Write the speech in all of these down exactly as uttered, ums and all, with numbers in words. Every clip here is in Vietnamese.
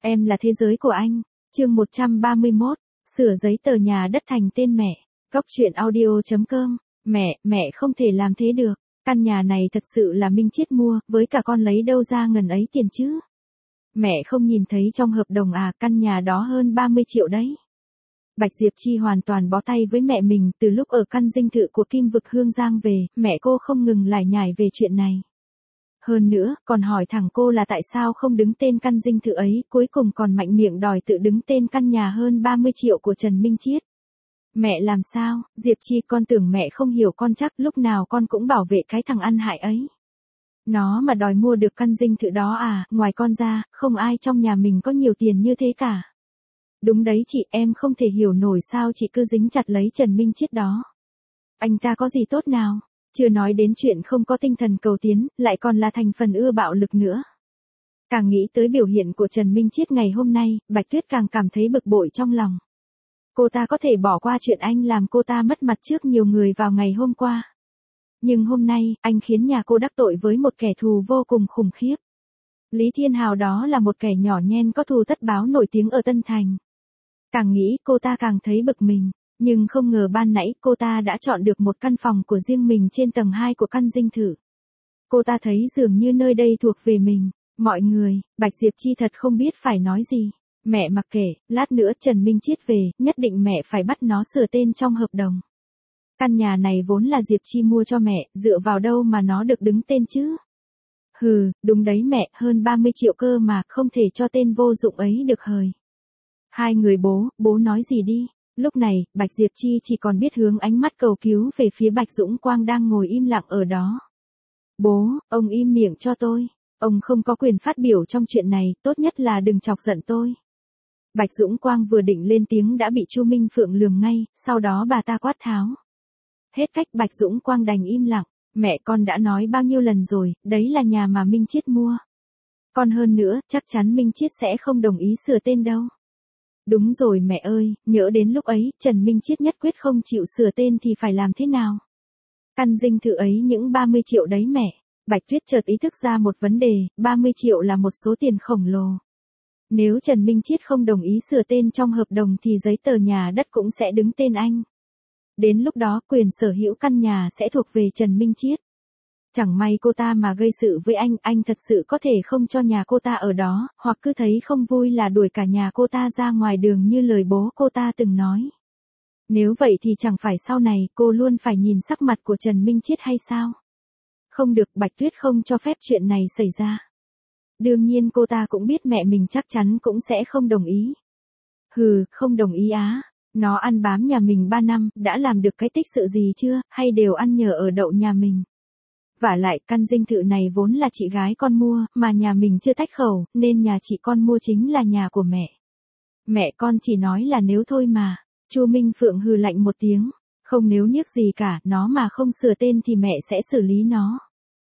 Em là thế giới của anh. Chương một trăm ba mươi mốt. Sửa giấy tờ nhà đất thành tên mẹ. Cóc truyện audio chấm com. Mẹ, mẹ không thể làm thế được. Căn nhà này thật sự là Minh Chiết mua, với cả con lấy đâu ra ngần ấy tiền chứ? Mẹ không nhìn thấy trong hợp đồng à, căn nhà đó hơn ba mươi triệu đấy. Bạch Diệp Chi hoàn toàn bó tay với mẹ mình, từ lúc ở căn dinh thự của Kim Vực Hương Giang về, mẹ cô không ngừng lải nhải về chuyện này. Hơn nữa, còn hỏi thẳng cô là tại sao không đứng tên căn dinh thự ấy, cuối cùng còn mạnh miệng đòi tự đứng tên căn nhà hơn ba mươi triệu của Trần Minh Chiết. Mẹ làm sao, Diệp Chi, con tưởng mẹ không hiểu con chắc, lúc nào con cũng bảo vệ cái thằng ăn hại ấy. Nó mà đòi mua được căn dinh thự đó à, ngoài con ra, không ai trong nhà mình có nhiều tiền như thế cả. Đúng đấy chị, em không thể hiểu nổi sao chị cứ dính chặt lấy Trần Minh Chiết đó. Anh ta có gì tốt nào? Chưa nói đến chuyện không có tinh thần cầu tiến, lại còn là thành phần ưa bạo lực nữa. Càng nghĩ tới biểu hiện của Trần Minh Chiết ngày hôm nay, Bạch Tuyết càng cảm thấy bực bội trong lòng. Cô ta có thể bỏ qua chuyện anh làm cô ta mất mặt trước nhiều người vào ngày hôm qua. Nhưng hôm nay, anh khiến nhà cô đắc tội với một kẻ thù vô cùng khủng khiếp. Lý Thiên Hào đó là một kẻ nhỏ nhen có thù tất báo nổi tiếng ở Tân Thành. Càng nghĩ cô ta càng thấy bực mình, nhưng không ngờ ban nãy cô ta đã chọn được một căn phòng của riêng mình trên tầng hai của căn dinh thự. Cô ta thấy dường như nơi đây thuộc về mình. Mọi người, Bạch Diệp Chi thật không biết phải nói gì. Mẹ mặc kệ, lát nữa Trần Minh Chiết về, nhất định mẹ phải bắt nó sửa tên trong hợp đồng. Căn nhà này vốn là Diệp Chi mua cho mẹ, dựa vào đâu mà nó được đứng tên chứ? Hừ, đúng đấy mẹ, hơn ba mươi triệu cơ mà, không thể cho tên vô dụng ấy được hời. Hai người bố, bố nói gì đi? Lúc này, Bạch Diệp Chi chỉ còn biết hướng ánh mắt cầu cứu về phía Bạch Dũng Quang đang ngồi im lặng ở đó. Bố, ông im miệng cho tôi. Ông không có quyền phát biểu trong chuyện này, tốt nhất là đừng chọc giận tôi. Bạch Dũng Quang vừa định lên tiếng đã bị Chu Minh Phượng lườm ngay, sau đó bà ta quát tháo. Hết cách, Bạch Dũng Quang đành im lặng. Mẹ con đã nói bao nhiêu lần rồi, đấy là nhà mà Minh Chiết mua. Còn hơn nữa, chắc chắn Minh Chiết sẽ không đồng ý sửa tên đâu. Đúng rồi mẹ ơi, nhỡ đến lúc ấy, Trần Minh Chiết nhất quyết không chịu sửa tên thì phải làm thế nào? Căn dinh thự ấy những ba mươi triệu đấy mẹ. Bạch Tuyết chợt ý thức ra một vấn đề, ba mươi triệu là một số tiền khổng lồ. Nếu Trần Minh Chiết không đồng ý sửa tên trong hợp đồng thì giấy tờ nhà đất cũng sẽ đứng tên anh. Đến lúc đó quyền sở hữu căn nhà sẽ thuộc về Trần Minh Chiết. Chẳng may cô ta mà gây sự với anh, anh thật sự có thể không cho nhà cô ta ở đó, hoặc cứ thấy không vui là đuổi cả nhà cô ta ra ngoài đường như lời bố cô ta từng nói. Nếu vậy thì chẳng phải sau này cô luôn phải nhìn sắc mặt của Trần Minh Chiết hay sao? Không được, Bạch Tuyết không cho phép chuyện này xảy ra. Đương nhiên cô ta cũng biết mẹ mình chắc chắn cũng sẽ không đồng ý. Hừ, không đồng ý á. Nó ăn bám nhà mình ba năm, đã làm được cái tích sự gì chưa, hay đều ăn nhờ ở đậu nhà mình. Vả lại, căn dinh thự này vốn là chị gái con mua, mà nhà mình chưa tách khẩu, nên nhà chị con mua chính là nhà của mẹ. Mẹ con chỉ nói là nếu thôi mà. Chu Minh Phượng hừ lạnh một tiếng. Không nếu niếc gì cả, nó mà không sửa tên thì mẹ sẽ xử lý nó.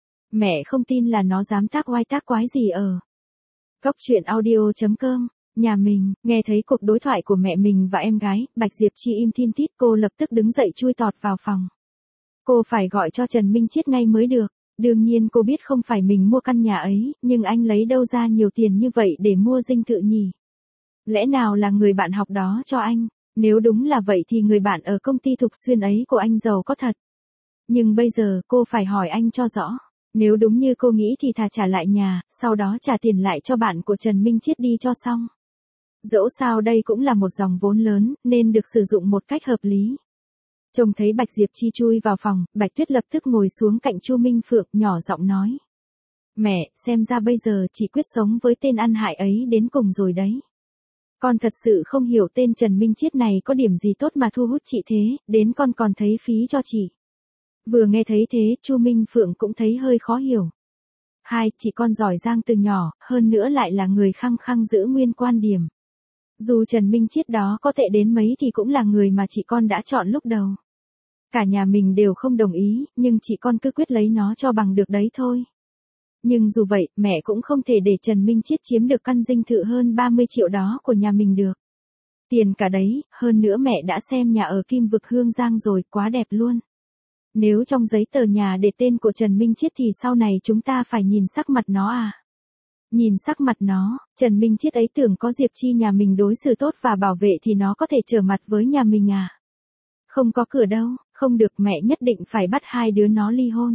Mẹ không tin là nó dám tác oai tác quái gì ở. Cóc truyện audio chấm com. Nhà mình, nghe thấy cuộc đối thoại của mẹ mình và em gái, Bạch Diệp Chi im thin tít, cô lập tức đứng dậy chui tọt vào phòng. Cô phải gọi cho Trần Minh Chiết ngay mới được. Đương nhiên cô biết không phải mình mua căn nhà ấy, nhưng anh lấy đâu ra nhiều tiền như vậy để mua dinh thự nhỉ? Lẽ nào là người bạn học đó cho anh? Nếu đúng là vậy thì người bạn ở công ty Thục Xuyên ấy của anh giàu có thật. Nhưng bây giờ cô phải hỏi anh cho rõ. Nếu đúng như cô nghĩ thì thà trả lại nhà, sau đó trả tiền lại cho bạn của Trần Minh Chiết đi cho xong. Dẫu sao đây cũng là một dòng vốn lớn, nên được sử dụng một cách hợp lý. Trông thấy Bạch Diệp Chi chui vào phòng, Bạch Tuyết lập tức ngồi xuống cạnh Chu Minh Phượng, nhỏ giọng nói. Mẹ, xem ra bây giờ chị quyết sống với tên ăn hại ấy đến cùng rồi đấy. Con thật sự không hiểu tên Trần Minh Chiết này có điểm gì tốt mà thu hút chị thế, đến con còn thấy phí cho chị. Vừa nghe thấy thế, Chu Minh Phượng cũng thấy hơi khó hiểu. Hai, chị con giỏi giang từ nhỏ, hơn nữa lại là người khăng khăng giữ nguyên quan điểm. Dù Trần Minh Chiết đó có tệ đến mấy thì cũng là người mà chị con đã chọn lúc đầu. Cả nhà mình đều không đồng ý, nhưng chị con cứ quyết lấy nó cho bằng được đấy thôi. Nhưng dù vậy, mẹ cũng không thể để Trần Minh Chiết chiếm được căn dinh thự hơn ba mươi triệu đó của nhà mình được. Tiền cả đấy, hơn nữa mẹ đã xem nhà ở Kim Vực Hương Giang rồi, quá đẹp luôn. Nếu trong giấy tờ nhà để tên của Trần Minh Chiết thì sau này chúng ta phải nhìn sắc mặt nó à? Nhìn sắc mặt nó, Trần Minh Chiết ấy tưởng có Diệp Chi nhà mình đối xử tốt và bảo vệ thì nó có thể trở mặt với nhà mình à. Không có cửa đâu, không được, mẹ nhất định phải bắt hai đứa nó ly hôn.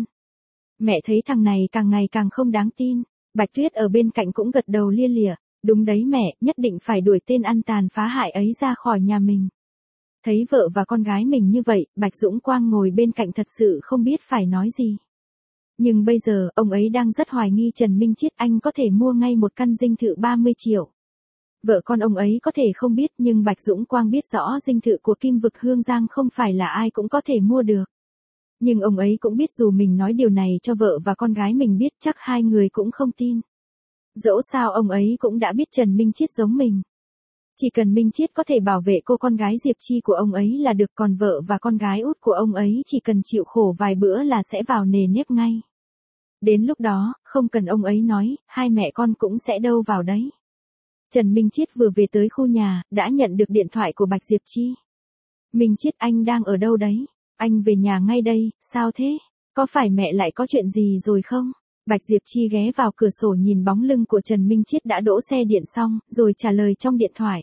Mẹ thấy thằng này càng ngày càng không đáng tin. Bạch Tuyết ở bên cạnh cũng gật đầu lia lịa. Đúng đấy mẹ, nhất định phải đuổi tên ăn tàn phá hại ấy ra khỏi nhà mình. Thấy vợ và con gái mình như vậy, Bạch Dũng Quang ngồi bên cạnh thật sự không biết phải nói gì. Nhưng bây giờ, ông ấy đang rất hoài nghi Trần Minh Chiết anh có thể mua ngay một căn dinh thự ba mươi triệu. Vợ con ông ấy có thể không biết nhưng Bạch Dũng Quang biết rõ dinh thự của Kim Vực Hương Giang không phải là ai cũng có thể mua được. Nhưng ông ấy cũng biết dù mình nói điều này cho vợ và con gái mình biết chắc hai người cũng không tin. Dẫu sao ông ấy cũng đã biết Trần Minh Chiết giống mình. Chỉ cần Minh Chiết có thể bảo vệ cô con gái Diệp Chi của ông ấy là được, còn vợ và con gái út của ông ấy chỉ cần chịu khổ vài bữa là sẽ vào nề nếp ngay. Đến lúc đó, không cần ông ấy nói, hai mẹ con cũng sẽ đâu vào đấy. Trần Minh Chiết vừa về tới khu nhà, đã nhận được điện thoại của Bạch Diệp Chi. Minh Chiết anh đang ở đâu đấy? Anh về nhà ngay đây, sao thế? Có phải mẹ lại có chuyện gì rồi không? Bạch Diệp Chi ghé vào cửa sổ nhìn bóng lưng của Trần Minh Chiết đã đỗ xe điện xong, rồi trả lời trong điện thoại.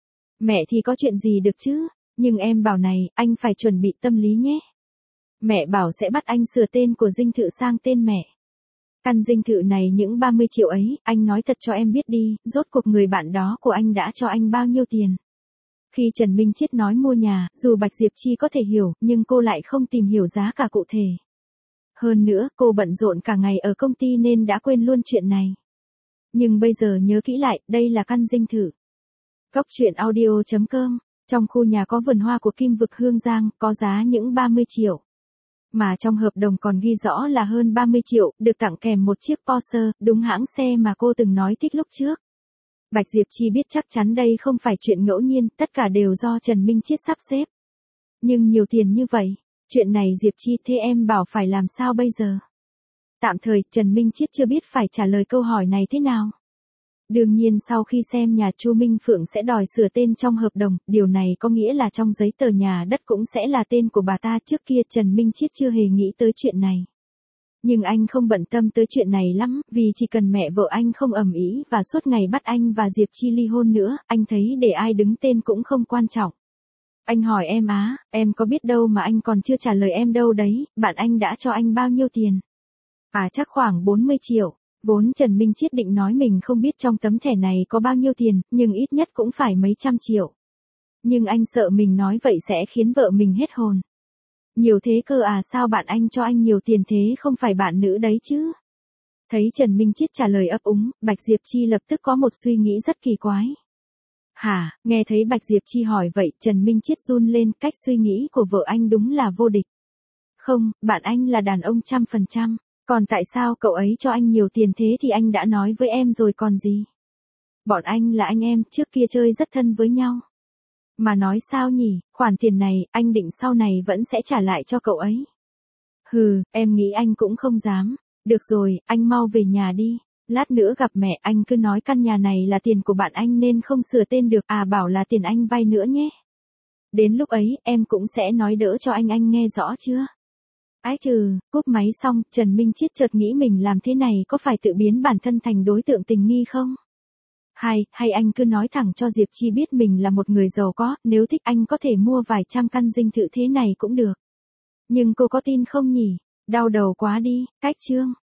Mẹ thì có chuyện gì được chứ, nhưng em bảo này, anh phải chuẩn bị tâm lý nhé. Mẹ bảo sẽ bắt anh sửa tên của dinh thự sang tên mẹ. Căn dinh thự này những ba mươi triệu ấy, anh nói thật cho em biết đi, rốt cuộc người bạn đó của anh đã cho anh bao nhiêu tiền. Khi Trần Minh Chiết nói mua nhà, dù Bạch Diệp Chi có thể hiểu, nhưng cô lại không tìm hiểu giá cả cụ thể. Hơn nữa, cô bận rộn cả ngày ở công ty nên đã quên luôn chuyện này. Nhưng bây giờ nhớ kỹ lại, đây là căn dinh thự. Cốc truyện audio chấm com, trong khu nhà có vườn hoa của Kim Vực Hương Giang, có giá những ba mươi triệu. Mà trong hợp đồng còn ghi rõ là hơn ba mươi triệu, được tặng kèm một chiếc Porsche, đúng hãng xe mà cô từng nói thích lúc trước. Bạch Diệp Chi biết chắc chắn đây không phải chuyện ngẫu nhiên, tất cả đều do Trần Minh Chiết sắp xếp. Nhưng nhiều tiền như vậy, chuyện này Diệp Chi thế em bảo phải làm sao bây giờ? Tạm thời, Trần Minh Chiết chưa biết phải trả lời câu hỏi này thế nào. Đương nhiên sau khi xem nhà Chu Minh Phượng sẽ đòi sửa tên trong hợp đồng, điều này có nghĩa là trong giấy tờ nhà đất cũng sẽ là tên của bà ta. Trước kia Trần Minh Chiết chưa hề nghĩ tới chuyện này. Nhưng anh không bận tâm tới chuyện này lắm, vì chỉ cần mẹ vợ anh không ầm ĩ và suốt ngày bắt anh và Diệp Chi ly hôn nữa, anh thấy để ai đứng tên cũng không quan trọng. Anh hỏi em á, em có biết đâu mà anh còn chưa trả lời em đâu đấy, bạn anh đã cho anh bao nhiêu tiền? À chắc khoảng bốn mươi triệu. Vốn Trần Minh Chiết định nói mình không biết trong tấm thẻ này có bao nhiêu tiền, nhưng ít nhất cũng phải mấy trăm triệu. Nhưng anh sợ mình nói vậy sẽ khiến vợ mình hết hồn. Nhiều thế cơ à, sao bạn anh cho anh nhiều tiền thế, không phải bạn nữ đấy chứ? Thấy Trần Minh Chiết trả lời ấp úng, Bạch Diệp Chi lập tức có một suy nghĩ rất kỳ quái. Hả, nghe thấy Bạch Diệp Chi hỏi vậy, Trần Minh Chiết run lên, cách suy nghĩ của vợ anh đúng là vô địch. Không, bạn anh là đàn ông trăm phần trăm. Còn tại sao cậu ấy cho anh nhiều tiền thế thì anh đã nói với em rồi còn gì? Bọn anh là anh em, trước kia chơi rất thân với nhau. Mà nói sao nhỉ, khoản tiền này, anh định sau này vẫn sẽ trả lại cho cậu ấy. Hừ, em nghĩ anh cũng không dám. Được rồi, anh mau về nhà đi. Lát nữa gặp mẹ, anh cứ nói căn nhà này là tiền của bạn anh nên không sửa tên được, à bảo là tiền anh vay nữa nhé. Đến lúc ấy, em cũng sẽ nói đỡ cho anh, anh nghe rõ chưa? Ái trừ, cúp máy xong, Trần Minh Chiết chợt nghĩ mình làm thế này có phải tự biến bản thân thành đối tượng tình nghi không? Hay, hay anh cứ nói thẳng cho Diệp Chi biết mình là một người giàu có, nếu thích anh có thể mua vài trăm căn dinh thự thế này cũng được. Nhưng cô có tin không nhỉ? Đau đầu quá đi, cách chương.